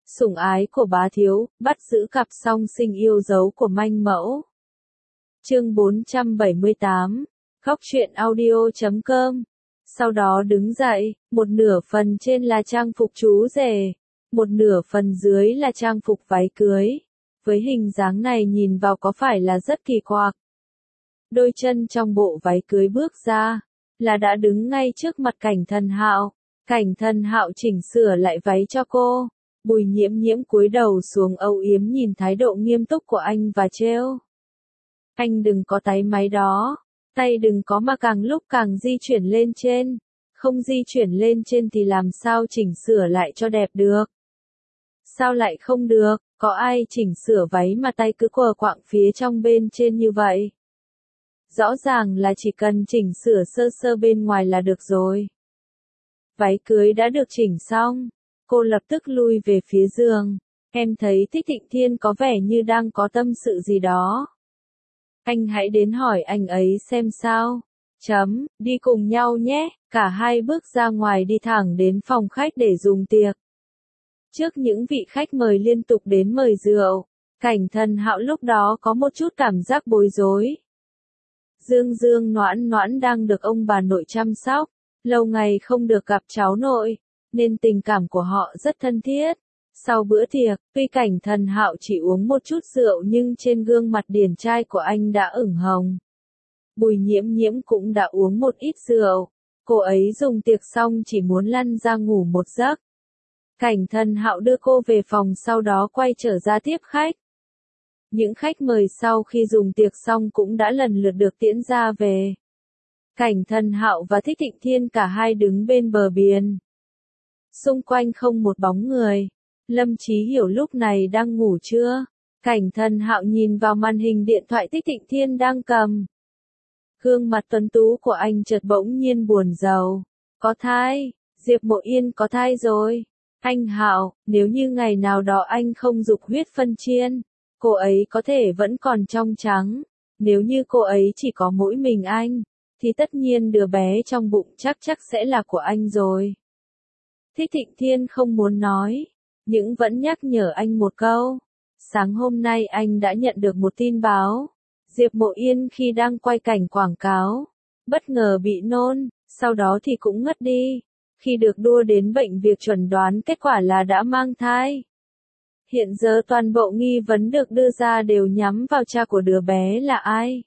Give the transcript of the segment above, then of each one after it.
Sủng ái của bá thiếu, bắt giữ cặp song sinh yêu dấu của manh mẫu. Chương 478, Khóc truyện audio.com. Sau đó đứng dậy, một nửa phần trên là trang phục chú rể, một nửa phần dưới là trang phục váy cưới. Với hình dáng này nhìn vào có phải là rất kỳ quặc. Đôi chân trong bộ váy cưới bước ra, là đã đứng ngay trước mặt Cảnh Thần Hạo. Cảnh Thần Hạo chỉnh sửa lại váy cho cô. Bùi Nhiễm Nhiễm cúi đầu xuống âu yếm nhìn thái độ nghiêm túc của anh và trêu. Anh đừng có táy máy đó, tay đừng có mà càng lúc càng di chuyển lên trên. Không di chuyển lên trên thì làm sao chỉnh sửa lại cho đẹp được. Sao lại không được, có ai chỉnh sửa váy mà tay cứ quờ quạng phía trong bên trên như vậy. Rõ ràng là chỉ cần chỉnh sửa sơ sơ bên ngoài là được rồi. Váy cưới đã được chỉnh xong. Cô lập tức lui về phía giường. Em thấy Thích Thịnh Thiên có vẻ như đang có tâm sự gì đó. Anh hãy đến hỏi anh ấy xem sao. Đi cùng nhau nhé. Cả hai bước ra ngoài đi thẳng đến phòng khách để dùng tiệc. Trước những vị khách mời liên tục đến mời rượu, Cảnh Thần Hạo lúc đó có một chút cảm giác bối rối. Dương Dương Noãn Noãn đang được ông bà nội chăm sóc. Lâu ngày không được gặp cháu nội, nên tình cảm của họ rất thân thiết. Sau bữa tiệc, tuy Cảnh Thần Hạo chỉ uống một chút rượu nhưng trên gương mặt điển trai của anh đã ửng hồng. Bùi Nhiễm Nhiễm cũng đã uống một ít rượu. Cô ấy dùng tiệc xong chỉ muốn lăn ra ngủ một giấc. Cảnh Thần Hạo đưa cô về phòng sau đó quay trở ra tiếp khách. Những khách mời sau khi dùng tiệc xong cũng đã lần lượt được tiễn ra về. Cảnh Thần Hạo và Thích Thịnh Thiên cả hai đứng bên bờ biển. Xung quanh không một bóng người. Lâm Chí Hiểu lúc này đang ngủ trưa. Cảnh Thần Hạo nhìn vào màn hình điện thoại Thích Thịnh Thiên đang cầm. Gương mặt tuấn tú của anh chợt bỗng nhiên buồn rầu. Có thai, Diệp Mộ Yên có thai rồi. Anh Hạo, nếu như ngày nào đó anh không dục huyết phân chiên, cô ấy có thể vẫn còn trong trắng. Nếu như cô ấy chỉ có mỗi mình anh, thì tất nhiên đứa bé trong bụng chắc sẽ là của anh rồi. Thích Thịnh Thiên không muốn nói, nhưng vẫn nhắc nhở anh một câu. Sáng hôm nay anh đã nhận được một tin báo. Diệp Mộ Yên khi đang quay cảnh quảng cáo, bất ngờ bị nôn, sau đó thì cũng ngất đi. Khi được đưa đến bệnh viện chuẩn đoán kết quả là đã mang thai. Hiện giờ toàn bộ nghi vấn được đưa ra đều nhắm vào cha của đứa bé là ai.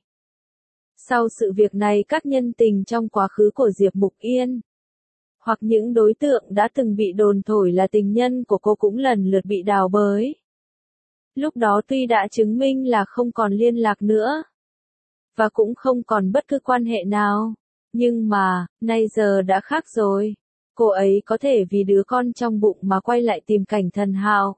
Sau sự việc này các nhân tình trong quá khứ của Diệp Mục Yên, hoặc những đối tượng đã từng bị đồn thổi là tình nhân của cô cũng lần lượt bị đào bới. Lúc đó tuy đã chứng minh là không còn liên lạc nữa, và cũng không còn bất cứ quan hệ nào, nhưng mà, nay giờ đã khác rồi. Cô ấy có thể vì đứa con trong bụng mà quay lại tìm Cảnh Thần Hạo.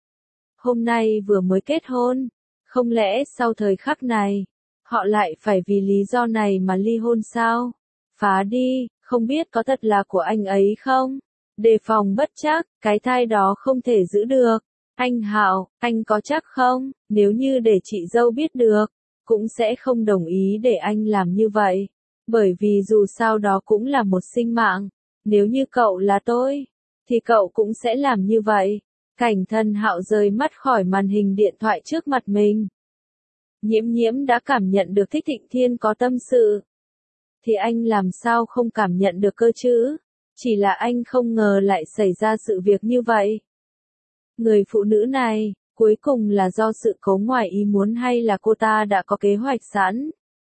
Hôm nay vừa mới kết hôn, không lẽ sau thời khắc này, họ lại phải vì lý do này mà ly hôn sao? Phá đi, không biết có thật là của anh ấy không? Đề phòng bất trắc, cái thai đó không thể giữ được. Anh Hạo, anh có chắc không? Nếu như để chị dâu biết được, cũng sẽ không đồng ý để anh làm như vậy. Bởi vì dù sao đó cũng là một sinh mạng. Nếu như cậu là tôi, thì cậu cũng sẽ làm như vậy. Cảnh Thần Hạo rời mắt khỏi màn hình điện thoại trước mặt mình. Nhiễm Nhiễm đã cảm nhận được Thích Thịnh Thiên có tâm sự. Thì anh làm sao không cảm nhận được cơ chứ? Chỉ là anh không ngờ lại xảy ra sự việc như vậy. Người phụ nữ này, cuối cùng là do sự cố ngoài ý muốn hay là cô ta đã có kế hoạch sẵn?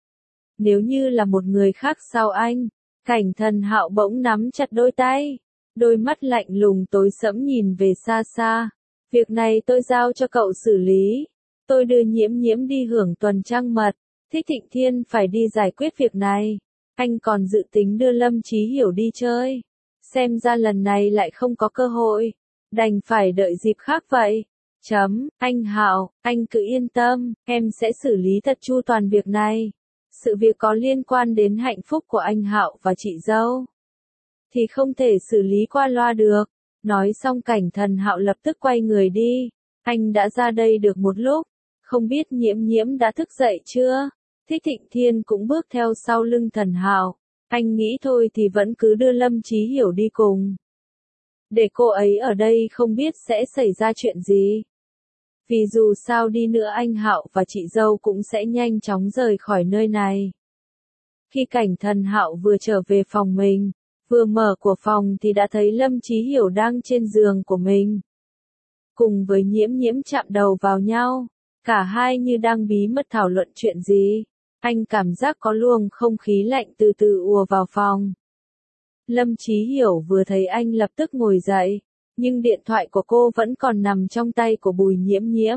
Nếu như là một người khác sao anh? Cảnh Thần Hạo bỗng nắm chặt đôi tay. Đôi mắt lạnh lùng tối sẫm nhìn về xa xa. Việc này tôi giao cho cậu xử lý. Tôi đưa Nhiễm Nhiễm đi hưởng tuần trăng mật. Thích Thịnh Thiên phải đi giải quyết việc này. Anh còn dự tính đưa Lâm Chí Hiểu đi chơi. Xem ra lần này lại không có cơ hội. Đành phải đợi dịp khác vậy. Anh Hạo, anh cứ yên tâm, em sẽ xử lý thật chu toàn việc này. Sự việc có liên quan đến hạnh phúc của anh Hạo và chị dâu, thì không thể xử lý qua loa được. Nói xong Cảnh Thần Hạo lập tức quay người đi. Anh đã ra đây được một lúc, không biết Nhiễm Nhiễm đã thức dậy chưa? Thích Thịnh Thiên cũng bước theo sau lưng Thần Hạo. Anh nghĩ thôi thì vẫn cứ đưa Lâm Chí Hiểu đi cùng. để cô ấy ở đây không biết sẽ xảy ra chuyện gì. Vì dù sao đi nữa anh Hạo và chị dâu cũng sẽ nhanh chóng rời khỏi nơi này. Khi Cảnh Thần Hạo vừa trở về phòng mình, vừa mở của phòng thì đã thấy Lâm Chí Hiểu đang trên giường của mình. Cùng với Nhiễm Nhiễm chạm đầu vào nhau, cả hai như đang bí mật thảo luận chuyện gì. Anh cảm giác có luồng không khí lạnh từ từ ùa vào phòng. Lâm Chí Hiểu vừa thấy anh lập tức ngồi dậy, nhưng điện thoại của cô vẫn còn nằm trong tay của Bùi Nhiễm Nhiễm.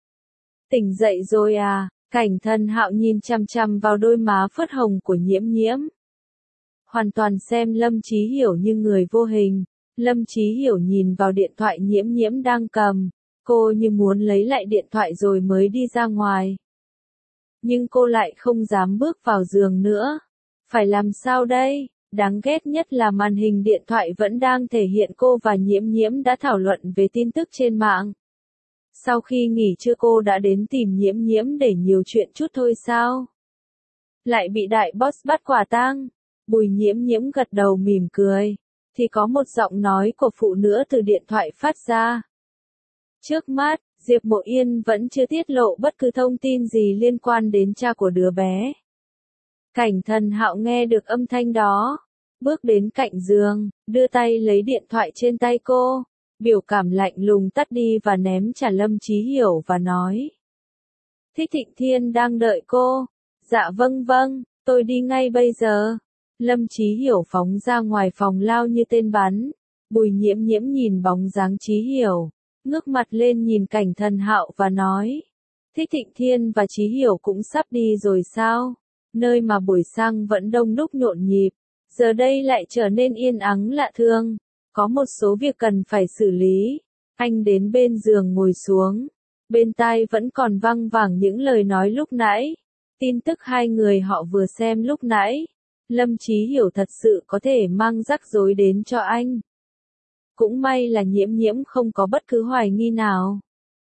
Tỉnh dậy rồi à? Cảnh Thần Hạo nhìn chằm chằm vào đôi má phớt hồng của Nhiễm Nhiễm. Hoàn toàn xem Lâm Chí Hiểu như người vô hình. Lâm Chí Hiểu nhìn vào điện thoại Nhiễm Nhiễm đang cầm, cô như muốn lấy lại điện thoại rồi mới đi ra ngoài. Nhưng cô lại không dám bước vào giường nữa. Phải làm sao đây? Đáng ghét nhất là màn hình điện thoại vẫn đang thể hiện cô và Nhiễm Nhiễm đã thảo luận về tin tức trên mạng. Sau khi nghỉ trưa cô đã đến tìm Nhiễm Nhiễm để nhiều chuyện chút thôi sao? Lại bị đại boss bắt quả tang. Bùi Nhiễm Nhiễm gật đầu mỉm cười. Thì có một giọng nói của phụ nữ từ điện thoại phát ra. Trước mắt, Diệp Mộ Yên vẫn chưa tiết lộ bất cứ thông tin gì liên quan đến cha của đứa bé. Cảnh Thần Hạo nghe được âm thanh đó, bước đến cạnh giường, đưa tay lấy điện thoại trên tay cô, biểu cảm lạnh lùng tắt đi và ném trả Lâm Chí Hiểu và nói. Thích Thịnh Thiên đang đợi cô. Dạ vâng vâng, tôi đi ngay bây giờ. Lâm Chí Hiểu phóng ra ngoài phòng lao như tên bắn. Bùi Nhiễm Nhiễm nhìn bóng dáng Chí Hiểu, ngước mặt lên nhìn Cảnh Thần Hạo và nói. Thích Thịnh Thiên và Chí Hiểu cũng sắp đi rồi sao? Nơi mà buổi sáng vẫn đông đúc nhộn nhịp, giờ đây lại trở nên yên ắng lạ thường. Có một số việc cần phải xử lý. Anh đến bên giường ngồi xuống. Bên tai vẫn còn văng vẳng những lời nói lúc nãy. Tin tức hai người họ vừa xem lúc nãy. Lâm Chí Hiểu thật sự có thể mang rắc rối đến cho anh. Cũng may là Nhiễm Nhiễm không có bất cứ hoài nghi nào.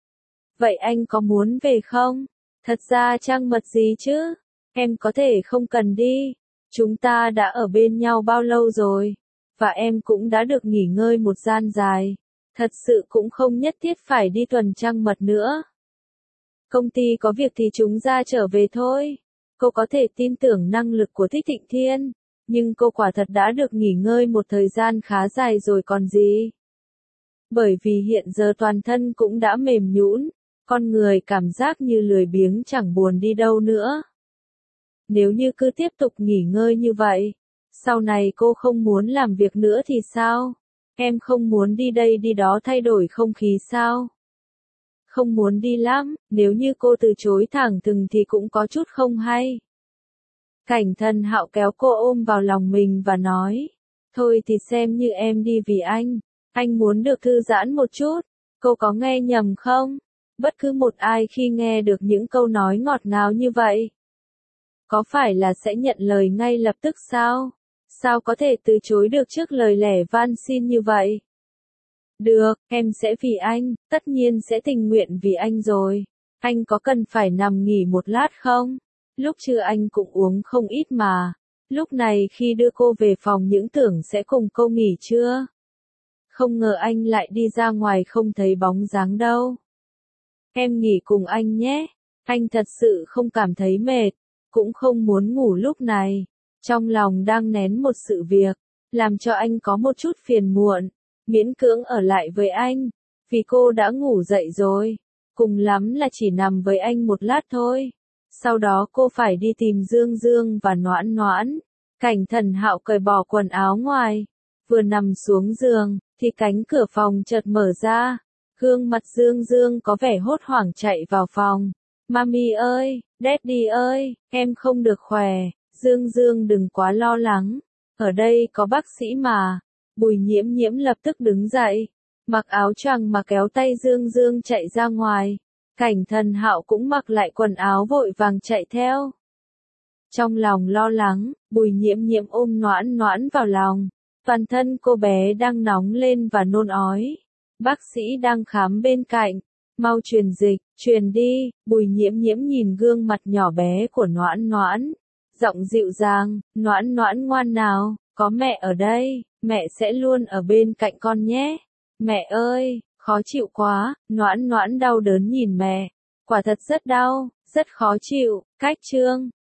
Vậy anh có muốn về không? Thật ra trăng mật gì chứ? Em có thể không cần đi. Chúng ta đã ở bên nhau bao lâu rồi? Và em cũng đã được nghỉ ngơi một gian dài. Thật sự cũng không nhất thiết phải đi tuần trăng mật nữa. Công ty có việc thì chúng ta trở về thôi. Cô có thể tin tưởng năng lực của Thích Thịnh Thiên, nhưng cô quả thật đã được nghỉ ngơi một thời gian khá dài rồi còn gì. Bởi vì hiện giờ toàn thân cũng đã mềm nhũn, con người cảm giác như lười biếng chẳng buồn đi đâu nữa. Nếu như cứ tiếp tục nghỉ ngơi như vậy, sau này cô không muốn làm việc nữa thì sao? Em không muốn đi đây đi đó thay đổi không khí sao? Không muốn đi lắm, nếu như cô từ chối thẳng thừng thì cũng có chút không hay. Cảnh Thần Hạo kéo cô ôm vào lòng mình và nói, thôi thì xem như em đi vì anh muốn được thư giãn một chút, cô có nghe nhầm không? Bất cứ một ai khi nghe được những câu nói ngọt ngào như vậy, có phải là sẽ nhận lời ngay lập tức sao? Sao có thể từ chối được trước lời lẻ van xin như vậy? Được, em sẽ vì anh, tất nhiên sẽ tình nguyện vì anh rồi. Anh có cần phải nằm nghỉ một lát không? Lúc trưa anh cũng uống không ít mà. Lúc này khi đưa cô về phòng những tưởng sẽ cùng cô nghỉ trưa. Không ngờ anh lại đi ra ngoài không thấy bóng dáng đâu. Em nghỉ cùng anh nhé. Anh thật sự không cảm thấy mệt, cũng không muốn ngủ lúc này. Trong lòng đang nén một sự việc, làm cho anh có một chút phiền muộn. Miễn cưỡng ở lại với anh, vì cô đã ngủ dậy rồi, cùng lắm là chỉ nằm với anh một lát thôi. Sau đó cô phải đi tìm Dương Dương và Noãn Noãn. Cảnh Thần Hạo cởi bỏ quần áo ngoài, vừa nằm xuống giường, thì cánh cửa phòng chợt mở ra. Gương mặt Dương Dương có vẻ hốt hoảng chạy vào phòng. Mami ơi, Daddy ơi, em không được khỏe. Dương Dương đừng quá lo lắng, ở đây có bác sĩ mà. Bùi Nhiễm Nhiễm lập tức đứng dậy, mặc áo choàng mà kéo tay Dương Dương chạy ra ngoài. Cảnh Thần Hạo cũng mặc lại quần áo vội vàng chạy theo. Trong lòng lo lắng, Bùi Nhiễm Nhiễm ôm Noãn Noãn vào lòng. Toàn thân cô bé đang nóng lên và nôn ói. Bác sĩ đang khám bên cạnh. Mau truyền dịch, truyền đi. Bùi Nhiễm Nhiễm nhìn gương mặt nhỏ bé của Noãn Noãn. Giọng dịu dàng, Noãn Noãn ngoan nào, có mẹ ở đây. Mẹ sẽ luôn ở bên cạnh con nhé. Mẹ ơi, khó chịu quá, Noãn Noãn đau đớn nhìn mẹ. Quả thật rất đau, rất khó chịu, cách chương.